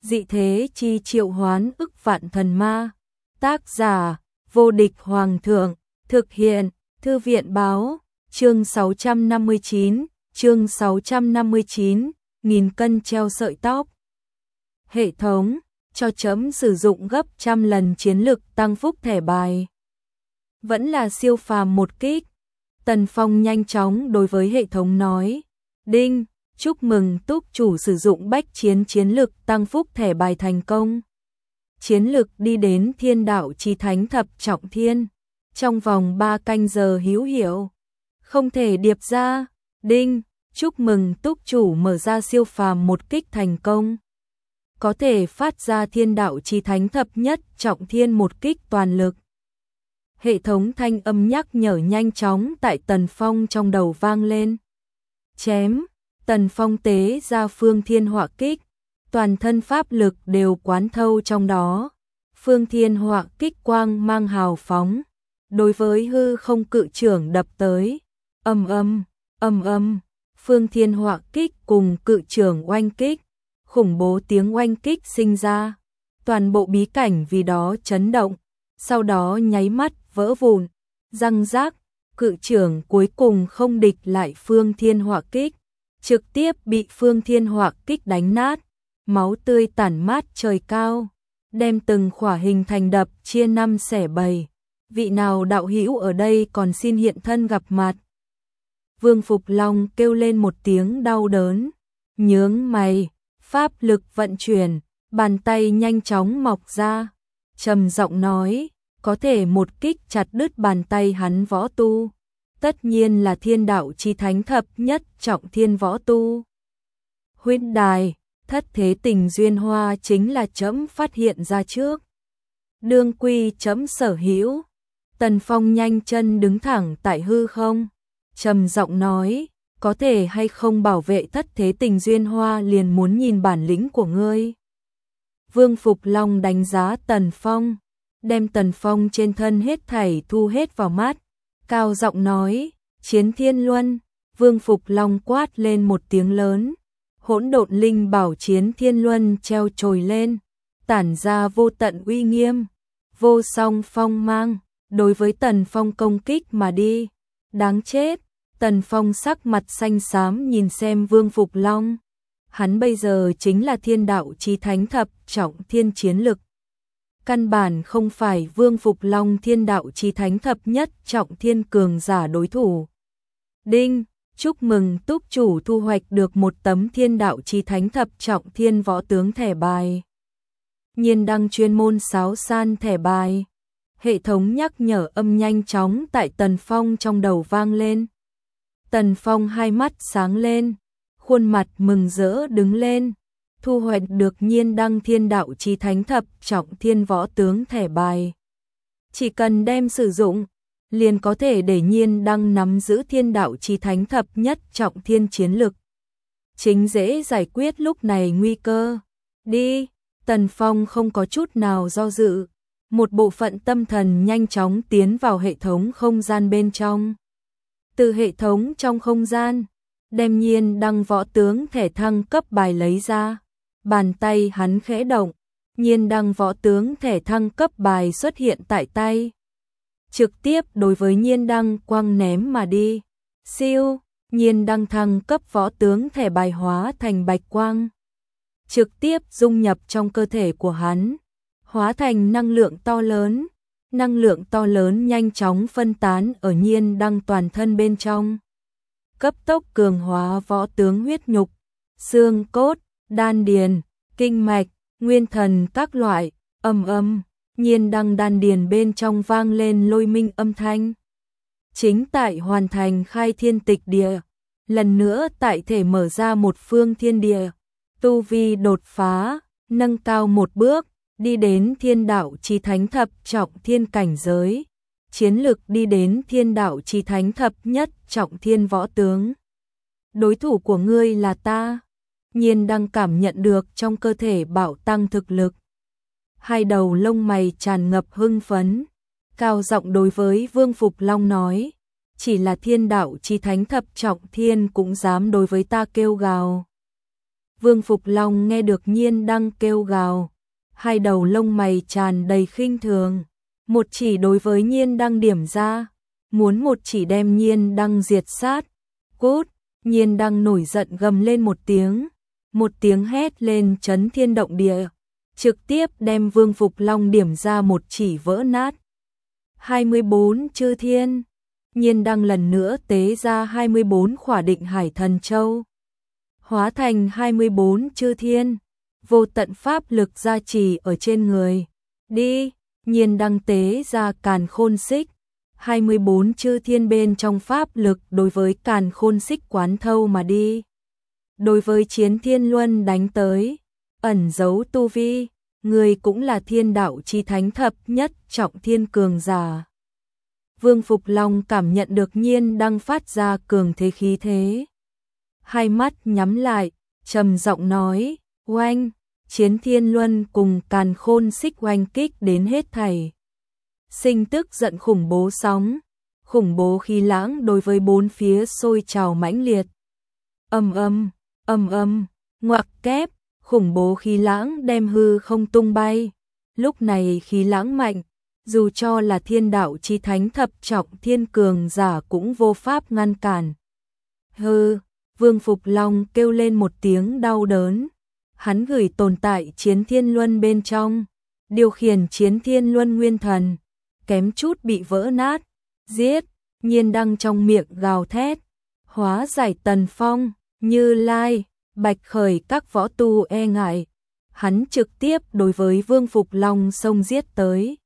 dị thế chi triệu hoán ức vạn thần ma. Tác giả, vô địch hoàng thượng, thực hiện, thư viện báo, chương 659, nghìn cân treo sợi tóc. Hệ thống, cho chấm sử dụng gấp trăm lần chiến lực tăng phúc thẻ bài. Vẫn là siêu phàm một kích. Tần Phong nhanh chóng đối với hệ thống nói. Đinh, chúc mừng túc chủ sử dụng bách chiến lực tăng phúc thẻ bài thành công. Chiến lực đi đến thiên đạo chí thánh thập trọng thiên. Trong vòng 3 canh giờ hữu hiệu. Không thể điệp ra. Đinh, chúc mừng túc chủ mở ra siêu phàm một kích thành công. Có thể phát ra thiên đạo chí thánh thập nhất trọng thiên một kích toàn lực. Hệ thống thanh âm nhắc nhở nhanh chóng tại Tần Phong trong đầu vang lên. Chém, Tần Phong tế ra phương thiên hỏa kích, toàn thân pháp lực đều quán thâu trong đó. Phương thiên hỏa kích quang mang hào phóng, đối với hư không cự trưởng đập tới. Ầm ầm, phương thiên hỏa kích cùng cự trưởng oanh kích, khủng bố tiếng oanh kích sinh ra. Toàn bộ bí cảnh vì đó chấn động, sau đó nháy mắt vỡ vụn, răng rác, cự trưởng cuối cùng không địch lại phương thiên hỏa kích, trực tiếp bị phương thiên hỏa kích đánh nát, máu tươi tản mát trời cao, đem từng khỏa hình thành đập chia 5 xẻ 7. Vị nào đạo hữu ở đây còn xin hiện thân gặp mặt. Vương Phục Long kêu lên một tiếng đau đớn, nhướng mày, pháp lực vận chuyển, bàn tay nhanh chóng mọc ra, trầm giọng nói, có thể một kích chặt đứt bàn tay hắn võ tu, tất nhiên là thiên đạo chí thánh thập nhất trọng thiên võ tu. Huyễn đài, thất thế tình duyên hoa chính là chấm phát hiện ra trước. Đương quy chấm sở hữu. Tần Phong nhanh chân đứng thẳng tại hư không, trầm giọng nói, có thể hay không bảo vệ thất thế tình duyên hoa liền muốn nhìn bản lĩnh của ngươi. Vương Phục Long đánh giá Tần Phong, đem Tần Phong trên thân hết thảy thu hết vào mắt, cao giọng nói, chiến thiên luân. Vương Phục Long quát lên một tiếng lớn, hỗn độn linh bảo chiến thiên luân treo trồi lên, tản ra vô tận uy nghiêm, vô song phong mang, đối với Tần Phong công kích mà đi. Đáng chết. Tần Phong sắc mặt xanh xám nhìn xem Vương Phục Long. Hắn bây giờ chính là thiên đạo chí thánh thập trọng thiên chiến lực. Căn bản không phải Vương Phục Long thiên đạo chí thánh thập nhất trọng thiên cường giả đối thủ. Đinh, chúc mừng túc chủ thu hoạch được một tấm thiên đạo chí thánh thập trọng thiên võ tướng thẻ bài. Nhiên đăng chuyên môn sáo san thẻ bài. Hệ thống nhắc nhở âm nhanh chóng tại Tần Phong trong đầu vang lên. Tần Phong hai mắt sáng lên, khuôn mặt mừng rỡ đứng lên, thu hoạch được nhiên đăng thiên đạo chí thánh thập trọng thiên võ tướng thẻ bài. Chỉ cần đem sử dụng, liền có thể để nhiên đăng nắm giữ thiên đạo chí thánh thập nhất trọng thiên chiến lực. Chính dễ giải quyết lúc này nguy cơ. Đi, Tần Phong không có chút nào do dự, một bộ phận tâm thần nhanh chóng tiến vào hệ thống không gian bên trong. Từ hệ thống trong không gian, đem nhiên đăng võ tướng thẻ thăng cấp bài lấy ra. Bàn tay hắn khẽ động, nhiên đăng võ tướng thẻ thăng cấp bài xuất hiện tại tay. Trực tiếp đối với nhiên đăng quăng ném mà đi. Siêu, nhiên đăng thăng cấp võ tướng thẻ bài hóa thành bạch quang. Trực tiếp dung nhập trong cơ thể của hắn, hóa thành năng lượng to lớn. Năng lượng to lớn nhanh chóng phân tán ở nhiên đăng toàn thân bên trong. Cấp tốc cường hóa võ tướng huyết nhục, xương cốt, đan điền, kinh mạch, nguyên thần các loại. Nhiên đăng đan điền bên trong vang lên lôi minh âm thanh. Chính tại hoàn thành khai thiên tịch địa, lần nữa tại thể mở ra một phương thiên địa, tu vi đột phá, nâng cao một bước, đi đến thiên đạo chí thánh thập trọng thiên cảnh giới, chiến lực đi đến thiên đạo chí thánh thập nhất trọng thiên võ tướng. Đối thủ của ngươi là ta. Nhiên đang cảm nhận được trong cơ thể bạo tăng thực lực. Hai đầu lông mày tràn ngập hưng phấn, cao giọng đối với Vương Phục Long nói, chỉ là thiên đạo chí thánh thập trọng thiên cũng dám đối với ta kêu gào. Vương Phục Long nghe được Nhiên Đăng kêu gào, hai đầu lông mày tràn đầy khinh thường, một chỉ đối với Nhiên Đăng điểm ra, muốn một chỉ đem Nhiên Đăng diệt sát. Cút! Nhiên Đăng nổi giận gầm lên một tiếng hét lên chấn thiên động địa, trực tiếp đem Vương Phục Long điểm ra một chỉ vỡ nát. 24 chư thiên. Nhiên Đăng lần nữa tế ra 24 khỏa định hải thần châu, hóa thành 24 chư thiên, vô tận pháp lực gia trì ở trên người. Đi! Nhiên Đăng tế ra càn khôn xích, 24 chư thiên bên trong pháp lực đối với càn khôn xích quán thâu mà đi. Đối với Chiến Thiên Luân đánh tới, ẩn giấu tu vi, người cũng là thiên đạo chi thánh thập nhất trọng thiên cường giả. Vương Phục Long cảm nhận được Nhiên Đăng phát ra cường thế khí thế. Hai mắt nhắm lại, trầm giọng nói, oanh, Chiến Thiên Luân cùng càn khôn xích oanh kích đến hết thảy. Sinh tức giận khủng bố sóng, khủng bố khí lãng đối với bốn phía sôi trào mãnh liệt. Ầm ầm, ngoặc kép, khủng bố khí lãng đem hư không tung bay. Lúc này khí lãng mạnh, dù cho là thiên đạo chi thánh thập trọng thiên cường giả cũng vô pháp ngăn cản. Hừ, Vương Phục Long kêu lên một tiếng đau đớn. Hắn gửi tồn tại Chiến Thiên Luân bên trong, điều khiển Chiến Thiên Luân nguyên thần, kém chút bị vỡ nát. Giết! Nhiên Đăng trong miệng gào thét, hóa giải Tần Phong, Như Lai, Bạch Khởi các võ tu e ngại. Hắn trực tiếp đối với Vương Phục Long xông giết tới.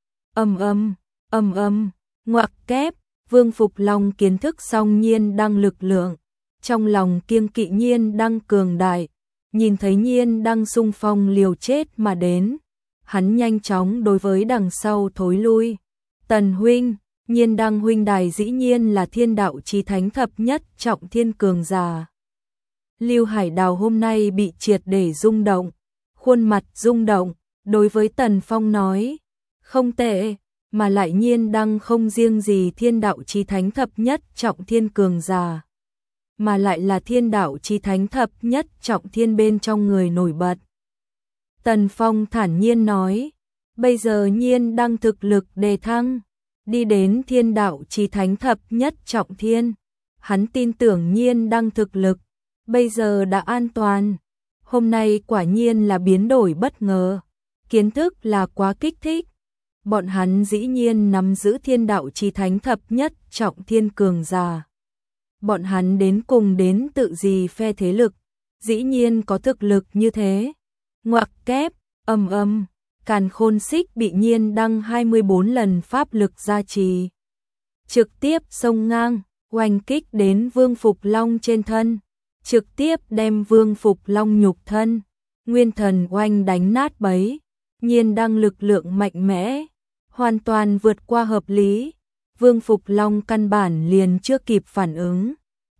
Ầm ầm, ngoặc kép, Vương Phục Long kiến thức xong Nhiên Đăng lực lượng, trong lòng kiêng kỵ Nhiên Đăng cường đại, nhìn thấy Nhiên Đăng xung phong liều chết mà đến, hắn nhanh chóng đối với đằng sau thối lui. Tần huynh, Nhiên Đăng huynh đài dĩ nhiên là thiên đạo chí thánh thập nhất trọng thiên cường giả. Lưu Hải Đào hôm nay bị triệt để rung động, khuôn mặt rung động, đối với Tần Phong nói, không tệ, mà lại Nhiên Đăng không riêng gì thiên đạo chí thánh thập nhất trọng thiên cường giả, mà lại là thiên đạo chí thánh thập nhất trọng thiên bên trong người nổi bật. Tần Phong thản nhiên nói, bây giờ Nhiên Đăng thực lực đề thăng, đi đến thiên đạo chí thánh thập nhất trọng thiên, hắn tin tưởng Nhiên Đăng thực lực bây giờ đã an toàn. Hôm nay quả nhiên là biến đổi bất ngờ, kiến thức là quá kích thích. Bọn hắn dĩ nhiên nắm giữ thiên đạo chí thánh thập nhất trọng thiên cường giả. Bọn hắn đến cùng đến tự gì phe thế lực, dĩ nhiên có thực lực như thế. Ngoặc kép, ầm, càn khôn xích bị Nhiên Đăng 24 lần pháp lực gia trì, trực tiếp xông ngang, oanh kích đến Vương Phục Long trên thân, trực tiếp đem Vương Phục Long nhục thân, nguyên thần oanh đánh nát bấy. Nhiên Đăng lực lượng mạnh mẽ, hoàn toàn vượt qua hợp lý. Vương Phục Long căn bản liền chưa kịp phản ứng.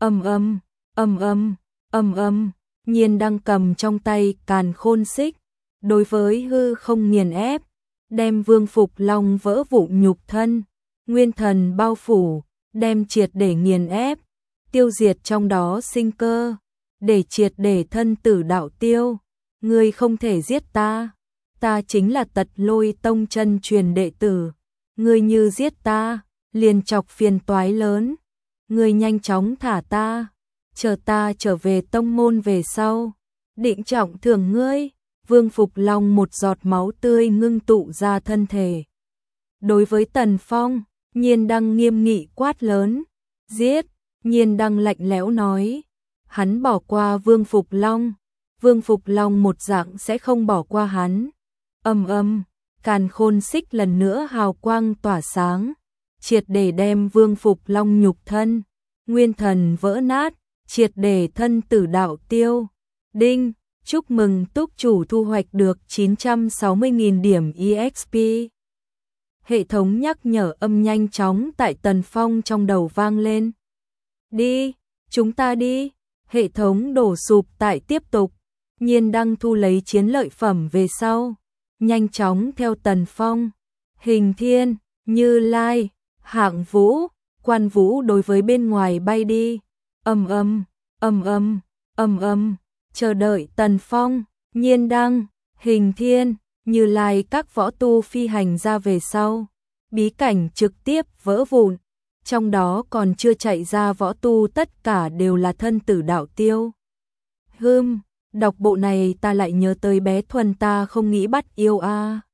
Ầm, Nhiên Đăng cầm trong tay càn khôn xích, đối với hư không nghiền ép, đem Vương Phục Long vỡ vụn nhục thân, nguyên thần bao phủ, đem triệt để nghiền ép, tiêu diệt trong đó sinh cơ, để triệt để thân tử đạo tiêu. Ngươi không thể giết ta, ta chính là Tật Lôi Tông chân truyền đệ tử, ngươi như giết ta, liền chọc phiền toái lớn. Ngươi nhanh chóng thả ta, chờ ta trở về tông môn về sau, định trọng thưởng ngươi. Vương Phục Long một giọt máu tươi ngưng tụ ra thân thể. Đối với Tần Phong, Nhiên Đăng nghiêm nghị quát lớn, giết. Nhiên Đăng lạnh lẽo nói, hắn bỏ qua Vương Phục Long, Vương Phục Long một dạng sẽ không bỏ qua hắn. Càn khôn xích lần nữa hào quang tỏa sáng, triệt để đem Vương Phục Long nhục thân, nguyên thần vỡ nát, triệt để thân tử đạo tiêu. Đinh, chúc mừng túc chủ thu hoạch được 960.000 điểm EXP. Hệ thống nhắc nhở âm nhanh chóng tại Tần Phong trong đầu vang lên. Đi, chúng ta đi. Hệ thống đổ sụp tại tiếp tục. Nhiên Đăng thu lấy chiến lợi phẩm về sau, nhanh chóng theo Tần Phong, Hình Thiên, Như Lai, Hạng Vũ, Quan Vũ đối với bên ngoài bay đi. Ầm, chờ đợi Tần Phong, Nhiên Đăng, Hình Thiên, Như Lai các võ tu phi hành ra về sau. Bí cảnh trực tiếp vỡ vụn, trong đó còn chưa chạy ra võ tu tất cả đều là thân tử đạo tiêu. Đọc bộ này ta lại nhớ tới bé Thuần ta không nghĩ bắt yêu a.